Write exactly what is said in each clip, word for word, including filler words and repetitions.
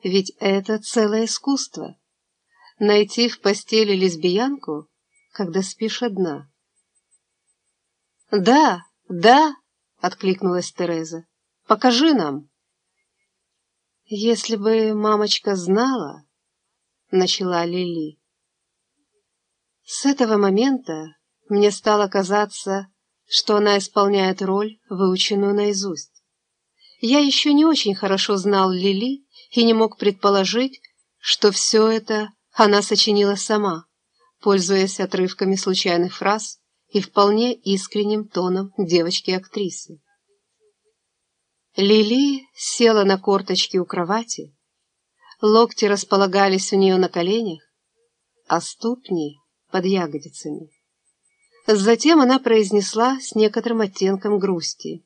Ведь это целое искусство — найти в постели лесбиянку, когда спишь одна. «Да, да!» — откликнулась Тереза. «Покажи нам!» «Если бы мамочка знала...» — начала Лили. С этого момента мне стало казаться, что она исполняет роль, выученную наизусть. Я еще не очень хорошо знал Лили и не мог предположить, что все это она сочинила сама, пользуясь отрывками случайных фраз и вполне искренним тоном девочки-актрисы. Лили села на корточки у кровати, локти располагались у нее на коленях, а ступни под ягодицами. Затем она произнесла с некоторым оттенком грусти: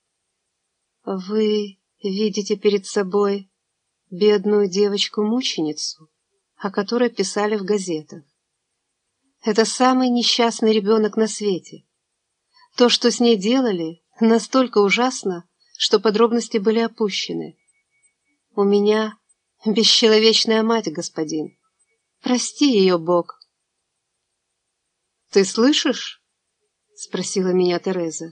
«Вы видите перед собой бедную девочку-мученицу, о которой писали в газетах. Это самый несчастный ребенок на свете. То, что с ней делали, настолько ужасно, что подробности были опущены. У меня бесчеловечная мать, господин. Прости ее, Бог». «Ты слышишь?» — спросила меня Тереза.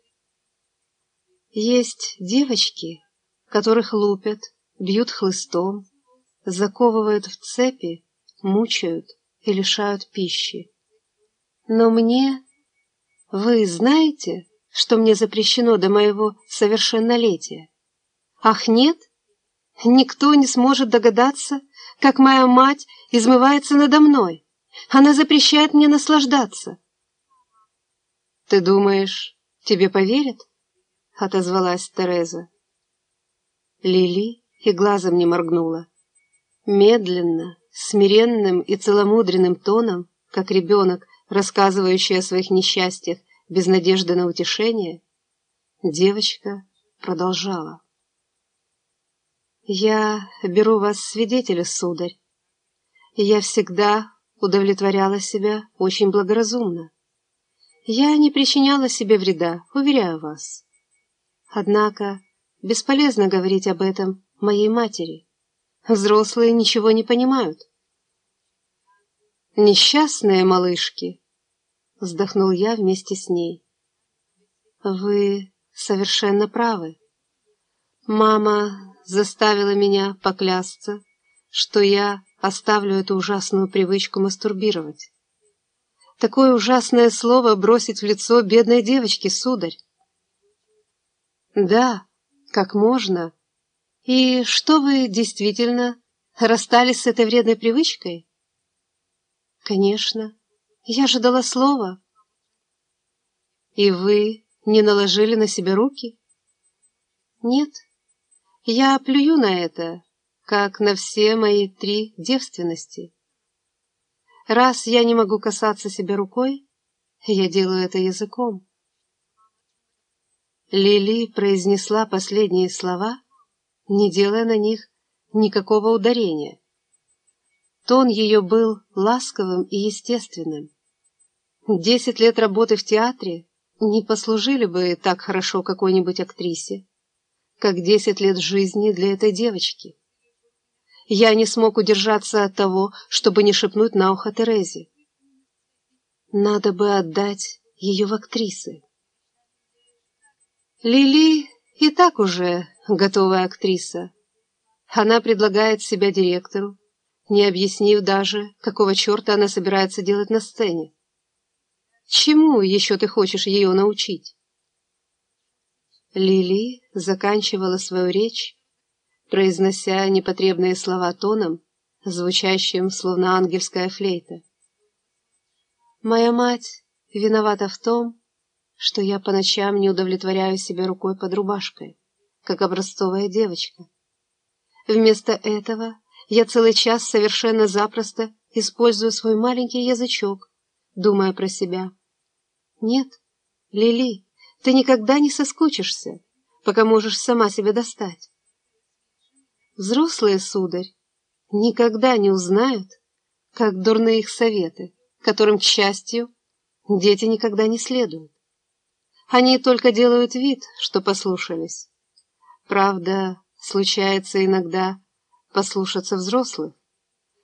«Есть девочки, которых лупят, бьют хлыстом, заковывают в цепи, мучают и лишают пищи. Но мне... Вы знаете, что мне запрещено до моего совершеннолетия? Ах, нет? Никто не сможет догадаться, как моя мать измывается надо мной. Она запрещает мне наслаждаться». «Ты думаешь, тебе поверят?» — отозвалась Тереза. Лили и глазом не моргнула. Медленно, смиренным и целомудренным тоном, как ребенок, рассказывающий о своих несчастьях без надежды на утешение, девочка продолжала. «Я беру вас свидетеля, сударь. Я всегда удовлетворяла себя очень благоразумно. Я не причиняла себе вреда, уверяю вас. Однако бесполезно говорить об этом моей матери. Взрослые ничего не понимают». «Несчастные малышки!» — вздохнул я вместе с ней. «Вы совершенно правы. Мама заставила меня поклясться, что я оставлю эту ужасную привычку мастурбировать. Такое ужасное слово бросить в лицо бедной девочке, сударь». «Да, как можно. И что, вы действительно расстались с этой вредной привычкой?» «Конечно. Я же дала слово». «И вы не наложили на себя руки?» «Нет. Я плюю на это, как на все мои три девственности. Раз я не могу касаться себя рукой, я делаю это языком». Лили произнесла последние слова, не делая на них никакого ударения. Тон ее был ласковым и естественным. Десять лет работы в театре не послужили бы так хорошо какой-нибудь актрисе, как десять лет жизни для этой девочки. Я не смог удержаться от того, чтобы не шепнуть на ухо Терезе: «Надо бы отдать ее в актрисы». Лили и так уже готовая актриса. Она предлагает себя директору, не объяснив даже, какого черта она собирается делать на сцене. Чему еще ты хочешь ее научить?» Лили заканчивала свою речь, произнося непотребные слова тоном, звучащим, словно ангельская флейта. «Моя мать виновата в том, что я по ночам не удовлетворяю себя рукой под рубашкой, как образцовая девочка. Вместо этого я целый час совершенно запросто использую свой маленький язычок, думая про себя. Нет, Лили, ты никогда не соскучишься, пока можешь сама себя достать. Взрослые, сударь, никогда не узнают, как дурны их советы, которым, к счастью, дети никогда не следуют. Они только делают вид, что послушались. Правда, случается иногда послушаться взрослых.